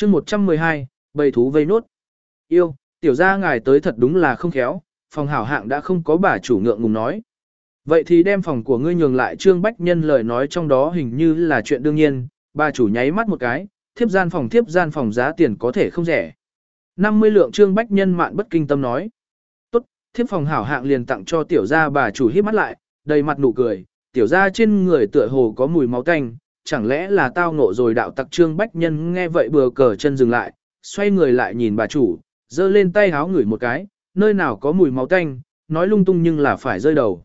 chương 112, bầy thú vây nốt. Yêu, tiểu gia ngài tới thật đúng là không khéo, phòng hảo hạng đã không có bà chủ ngượng ngùng nói. Vậy thì đem phòng của ngươi nhường lại. Trương Bách Nhân lời nói trong đó hình như là chuyện đương nhiên, bà chủ nháy mắt một cái, thiếp gian phòng giá tiền có thể không rẻ. 50 lượng. Trương Bách Nhân mạn bất kinh tâm nói. Tốt, thiếp phòng hảo hạng liền tặng cho tiểu gia. Bà chủ híp mắt lại, đầy mặt nụ cười, tiểu gia trên người tựa hồ có mùi máu tanh, chẳng lẽ là tao ngộ rồi đạo tặc. Trương Bách Nhân nghe vậy bừa cờ chân dừng lại, xoay người lại nhìn bà chủ, giơ lên tay háo ngửi một cái, nơi nào có mùi máu tanh, nói lung tung nhưng là phải rơi đầu.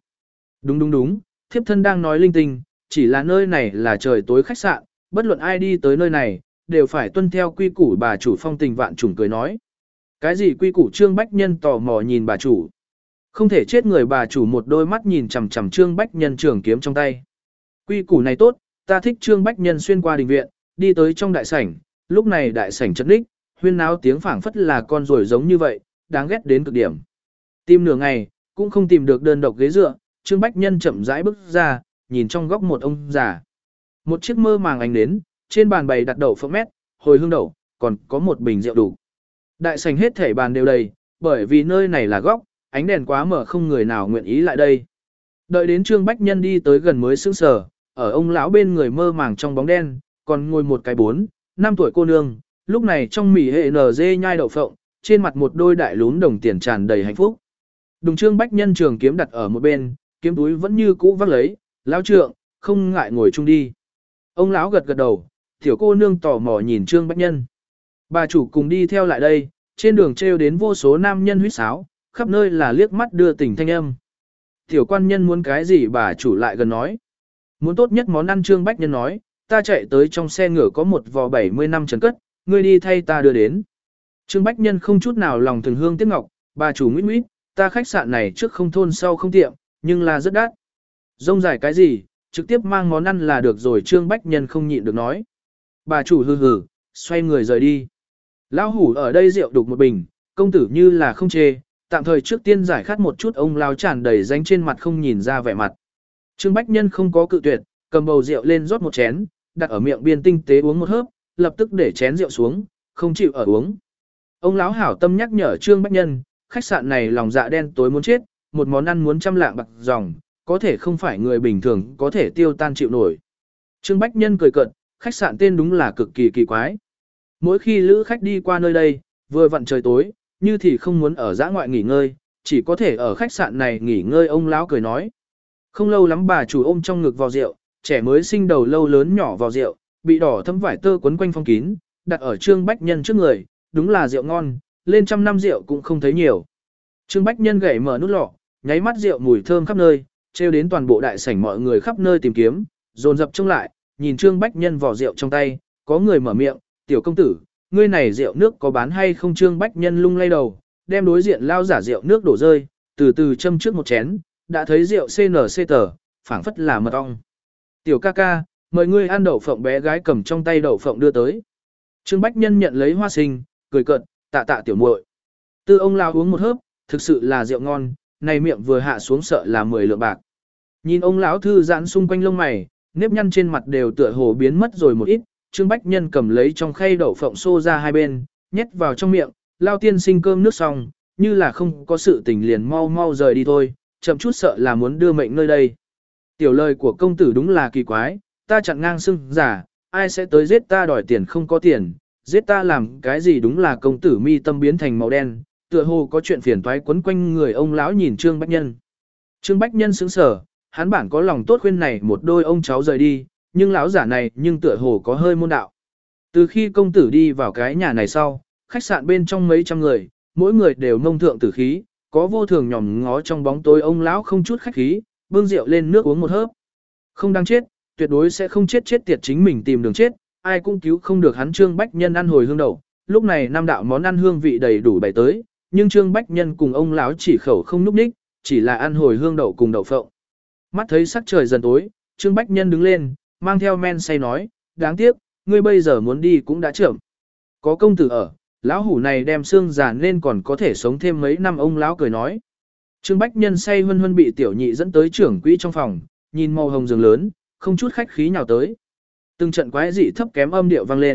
Đúng, thiếp thân đang nói linh tinh, chỉ là nơi này là trời tối khách sạn, bất luận ai đi tới nơi này, đều phải tuân theo quy củ. Bà chủ phong tình vạn trùng cười nói. Cái gì quy củ? Trương Bách Nhân tò mò nhìn bà chủ. Không thể chết người. Bà chủ một đôi mắt nhìn chằm chằm Trương Bách Nhân trường kiếm trong tay. Quy củ này tốt, ta thích. Trương Bách Nhân xuyên qua đình viện, đi tới trong đại sảnh, lúc này đại sảnh chật ních, huyên náo tiếng phảng phất là con ruồi giống như vậy, đáng ghét đến cực điểm. Tìm nửa ngày, cũng không tìm được đơn độc ghế dựa, Trương Bách Nhân chậm rãi bước ra, nhìn trong góc một ông già. Một chiếc mơ màng ánh đến, trên bàn bày đặt đậu phộng mét, hồi hương đậu, còn có một bình rượu đủ. Đại sảnh hết thảy bàn đều đầy, bởi vì nơi này là góc, ánh đèn quá mở không người nào nguyện ý lại đây. Đợi đến Trương Bách Nhân đi tới gần mới sững sờ, ở ông lão bên người mơ màng trong bóng đen, còn ngồi một cái 4-5 tuổi cô nương, lúc này trong mỉ hệ NG nhai đậu phộng, trên mặt một đôi đại lún đồng tiền tràn đầy hạnh phúc. Đùng. Trương Bách Nhân trường kiếm đặt ở một bên, kiếm túi vẫn như cũ vác lấy, lão trượng, không ngại ngồi chung đi. Ông lão gật gật đầu, tiểu cô nương tò mò nhìn Trương Bách Nhân. Bà chủ cùng đi theo lại đây, trên đường treo đến vô số nam nhân huýt sáo, khắp nơi là liếc mắt đưa tình thanh âm. Tiểu quan nhân muốn cái gì? Bà chủ lại gần nói. Muốn tốt nhất món ăn. Trương Bách Nhân nói, ta chạy tới trong xe ngựa có một vò 70 năm trần cất, ngươi đi thay ta đưa đến. Trương Bách Nhân không chút nào lòng thường hương tiếc ngọc, bà chủ nguyết nguyết, ta khách sạn này trước không thôn sau không tiệm, nhưng là rất đắt. Rông dài cái gì, trực tiếp mang món ăn là được rồi. Trương Bách Nhân không nhịn được nói. Bà chủ hừ hừ, xoay người rời đi. Lão hủ ở đây rượu đục một bình, công tử như là không chê, tạm thời trước tiên giải khát một chút. Ông lao tràn đầy danh trên mặt không nhìn ra vẻ mặt. Trương Bách Nhân không có cự tuyệt, cầm bầu rượu lên rót một chén, đặt ở miệng biên tinh tế uống một hớp, lập tức để chén rượu xuống, không chịu ở uống. Ông lão hảo tâm nhắc nhở Trương Bách Nhân, khách sạn này lòng dạ đen tối muốn chết, một món ăn muốn trăm lạng bạc dòng, có thể không phải người bình thường có thể tiêu tan chịu nổi. Trương Bách Nhân cười cợt, khách sạn tên đúng là cực kỳ kỳ quái. Mỗi khi lữ khách đi qua nơi đây, vừa vặn trời tối, như thì không muốn ở dã ngoại nghỉ ngơi, chỉ có thể ở khách sạn này nghỉ ngơi. Ông lão cười nói. Không lâu lắm bà chủ ôm trong ngực vò rượu, trẻ mới sinh đầu lâu lớn nhỏ vò rượu, bị đỏ thấm vải tơ quấn quanh phong kín, đặt ở Trương Bách Nhân trước người, đúng là rượu ngon, lên trăm năm rượu cũng không thấy nhiều. Trương Bách Nhân gảy mở nút lọ, nháy mắt rượu mùi thơm khắp nơi, treo đến toàn bộ đại sảnh mọi người khắp nơi tìm kiếm, dồn dập trông lại, nhìn Trương Bách Nhân vò rượu trong tay, có người mở miệng, tiểu công tử, ngươi này rượu nước có bán hay không? Trương Bách Nhân lung lay đầu, đem đối diện lao giả rượu nước đổ rơi, từ từ châm trước một chén, đã thấy rượu CNC tờ, phảng phất là mật ong. Tiểu ca ca, mời ngươi ăn đậu phộng. Bé gái cầm trong tay đậu phộng đưa tới. Trương Bách Nhân nhận lấy hoa sinh, cười cợt, tạ tạ tiểu muội. Tư ông lao uống một hớp, thực sự là rượu ngon, này miệng vừa hạ xuống sợ là 10 lượng bạc. Nhìn ông lão thư giãn xung quanh lông mày, nếp nhăn trên mặt đều tựa hồ biến mất rồi một ít. Trương Bách Nhân cầm lấy trong khay đậu phộng xô ra hai bên, nhét vào trong miệng, lao tiên sinh cơm nước xong, như là không có sự tình liền mau mau rời đi thôi, chậm chút sợ là muốn đưa mệnh nơi đây. Tiểu lời của công tử đúng là kỳ quái, ta chặn ngang xưng giả, ai sẽ tới giết ta đòi tiền không có tiền, giết ta làm cái gì? Đúng là công tử mi tâm biến thành màu đen, tựa hồ có chuyện phiền toái quấn quanh người. Ông lão nhìn Trương Bách Nhân. Trương Bách Nhân sững sờ, hắn bản có lòng tốt khuyên này một đôi ông cháu rời đi, nhưng lão giả này nhưng tựa hồ có hơi môn đạo. Từ khi công tử đi vào cái nhà này sau, khách sạn bên trong mấy trăm người, mỗi người đều mông thượng tử khí, có vô thường nhòm ngó trong bóng tối. Ông lão không chút khách khí, bưng rượu lên nước uống một hớp. Không đang chết, tuyệt đối sẽ không chết tiệt chính mình tìm đường chết, ai cũng cứu không được hắn. Trương Bách Nhân ăn hồi hương đậu, lúc này năm đạo món ăn hương vị đầy đủ bày tới, nhưng Trương Bách Nhân cùng ông lão chỉ khẩu không núp đích, chỉ là ăn hồi hương đậu cùng đậu phộng. Mắt thấy sắc trời dần tối, Trương Bách Nhân đứng lên, mang theo men say nói, đáng tiếc, ngươi bây giờ muốn đi cũng đã chậm. Có công tử ở, lão hủ này đem xương già nên còn có thể sống thêm mấy năm. Ông lão cười nói. Trương Bách Nhân say hân hân bị tiểu nhị dẫn tới trưởng quỹ trong phòng, nhìn màu hồng giường lớn, không chút khách khí nhào tới. Từng trận quái dị thấp kém âm điệu vang lên,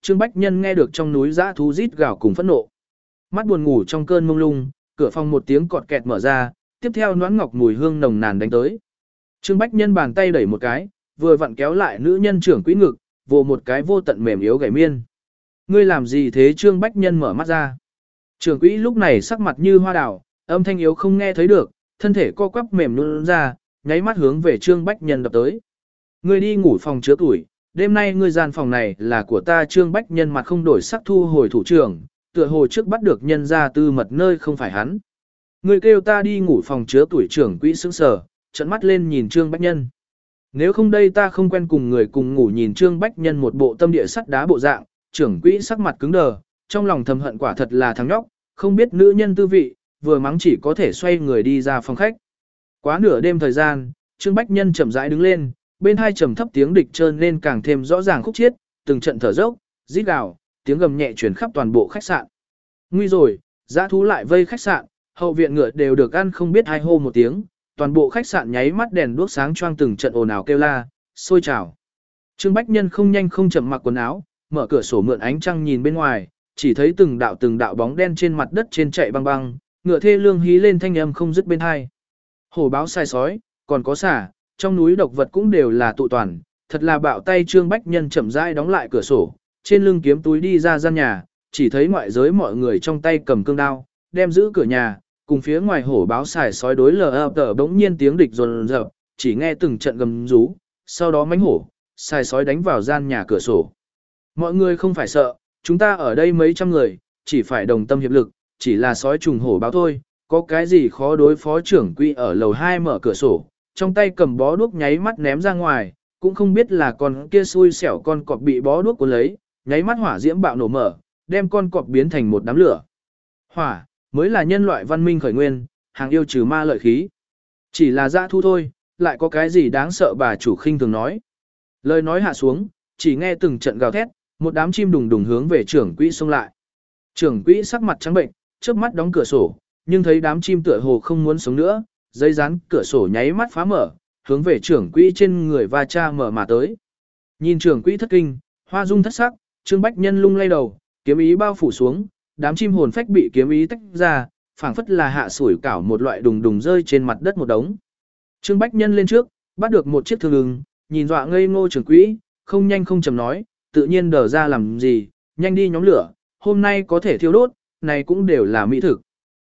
Trương Bách Nhân nghe được trong núi dã thú rít gào cùng phẫn nộ. Mắt buồn ngủ trong cơn mông lung, cửa phòng một tiếng cọt kẹt mở ra, tiếp theo noãn ngọc mùi hương nồng nàn đánh tới. Trương Bách Nhân bàn tay đẩy một cái, vừa vặn kéo lại nữ nhân trưởng quỹ ngực, vồ một cái vô tận mềm yếu gảy miên. Ngươi làm gì thế? Trương Bách Nhân mở mắt ra. Trưởng quỹ lúc này sắc mặt như hoa đào, âm thanh yếu không nghe thấy được, thân thể co quắp mềm nhũn ra, nháy mắt hướng về Trương Bách Nhân đập tới. Ngươi đi ngủ phòng chứa tuổi, đêm nay ngươi gian phòng này là của ta. Trương Bách Nhân mặt không đổi sắc thu hồi thủ trưởng, tựa hồ trước bắt được nhân ra tư mật nơi không phải hắn. Ngươi kêu ta đi ngủ phòng chứa tuổi. Trưởng quỹ sững sờ, trợn mắt lên nhìn Trương Bách Nhân. Nếu không đây ta không quen cùng người cùng ngủ. Nhìn Trương Bách Nhân một bộ tâm địa sắt đá bộ dạng, trưởng quỹ sắc mặt cứng đờ, trong lòng thầm hận quả thật là thằng nhóc, không biết nữ nhân tư vị, vừa mắng chỉ có thể xoay người đi ra phòng khách. Quá nửa đêm thời gian, Trương Bách Nhân chậm rãi đứng lên, bên hai trầm thấp tiếng địch trơn nên càng thêm rõ ràng khúc chiết, từng trận thở dốc, rít gào, tiếng gầm nhẹ truyền khắp toàn bộ khách sạn. Nguy rồi, dã thú lại vây khách sạn, hậu viện ngựa đều được ăn không biết hai hô một tiếng, toàn bộ khách sạn nháy mắt đèn đuốc sáng choang, từng trận ồn ào kêu la, sôi trào. Trương Bách Nhân không nhanh không chậm mặc quần áo, mở cửa sổ mượn ánh trăng nhìn bên ngoài, chỉ thấy từng đạo bóng đen trên mặt đất trên chạy băng băng, ngựa thê lương hí lên thanh âm không dứt bên hai. Hổ báo sai sói, còn có xả, trong núi độc vật cũng đều là tụ toàn, thật là bạo tay. Trương Bách Nhân chậm rãi đóng lại cửa sổ, trên lưng kiếm túi đi ra gian nhà, chỉ thấy ngoại giới mọi người trong tay cầm cương đao, đem giữ cửa nhà, cùng phía ngoài hổ báo xài sói đối lờ bỗng nhiên tiếng địch rồn rập, chỉ nghe từng trận gầm rú, sau đó mánh hổ, xài sói đánh vào gian nhà cửa sổ. Mọi người không phải sợ, chúng ta ở đây mấy trăm người, chỉ phải đồng tâm hiệp lực, chỉ là sói trùng hổ báo thôi, có cái gì khó đối phó. Trưởng quỹ ở lầu 2 mở cửa sổ, trong tay cầm bó đuốc nháy mắt ném ra ngoài, cũng không biết là con kia xui xẻo con cọp bị bó đuốc cuốn lấy, nháy mắt hỏa diễm bạo nổ mở, đem con cọp biến thành một đám lửa. Hỏa mới là nhân loại văn minh khởi nguyên, hàng yêu trừ ma lợi khí. Chỉ là dã thu thôi, lại có cái gì đáng sợ? Bà chủ khinh thường nói. Lời nói hạ xuống, chỉ nghe từng trận gào thét, một đám chim đùng đùng hướng về trưởng quỹ xông lại. Trưởng quỹ sắc mặt trắng bệnh, chớp mắt đóng cửa sổ, nhưng thấy đám chim tựa hồ không muốn sống nữa, giấy dán cửa sổ nháy mắt phá mở, hướng về trưởng quỹ trên người va cha mở mà tới. Nhìn trưởng quỹ thất kinh, hoa dung thất sắc, Trương Bách Nhân lung lay đầu, kiếm ý bao phủ xuống, đám chim hồn phách bị kiếm ý tách ra, phảng phất là hạ sủi cảo một loại đùng đùng rơi trên mặt đất một đống. Trương Bách Nhân lên trước, bắt được một chiếc thương ưng, nhìn dọa ngây ngô trưởng quỹ, không nhanh không chậm nói, tự nhiên đờ ra làm gì, nhanh đi nhóm lửa, hôm nay có thể thiêu đốt, này cũng đều là mỹ thực.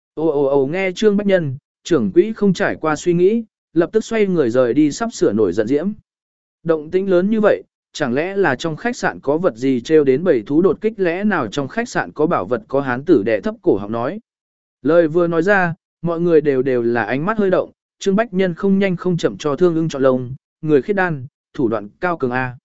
Ồ nghe Trương Bách Nhân, trưởng quỹ không trải qua suy nghĩ, lập tức xoay người rời đi, sắp sửa nổi giận diễm. Động tĩnh lớn như vậy, chẳng lẽ là trong khách sạn có vật gì trêu đến bầy thú đột kích? Lẽ nào trong khách sạn có bảo vật? Có hán tử đè thấp cổ họng nói. Lời vừa nói ra, mọi người đều là ánh mắt hơi động. Trương Bách Nhân không nhanh không chậm cho thương ưng chọn lông, người khiết đan, thủ đoạn cao cường A.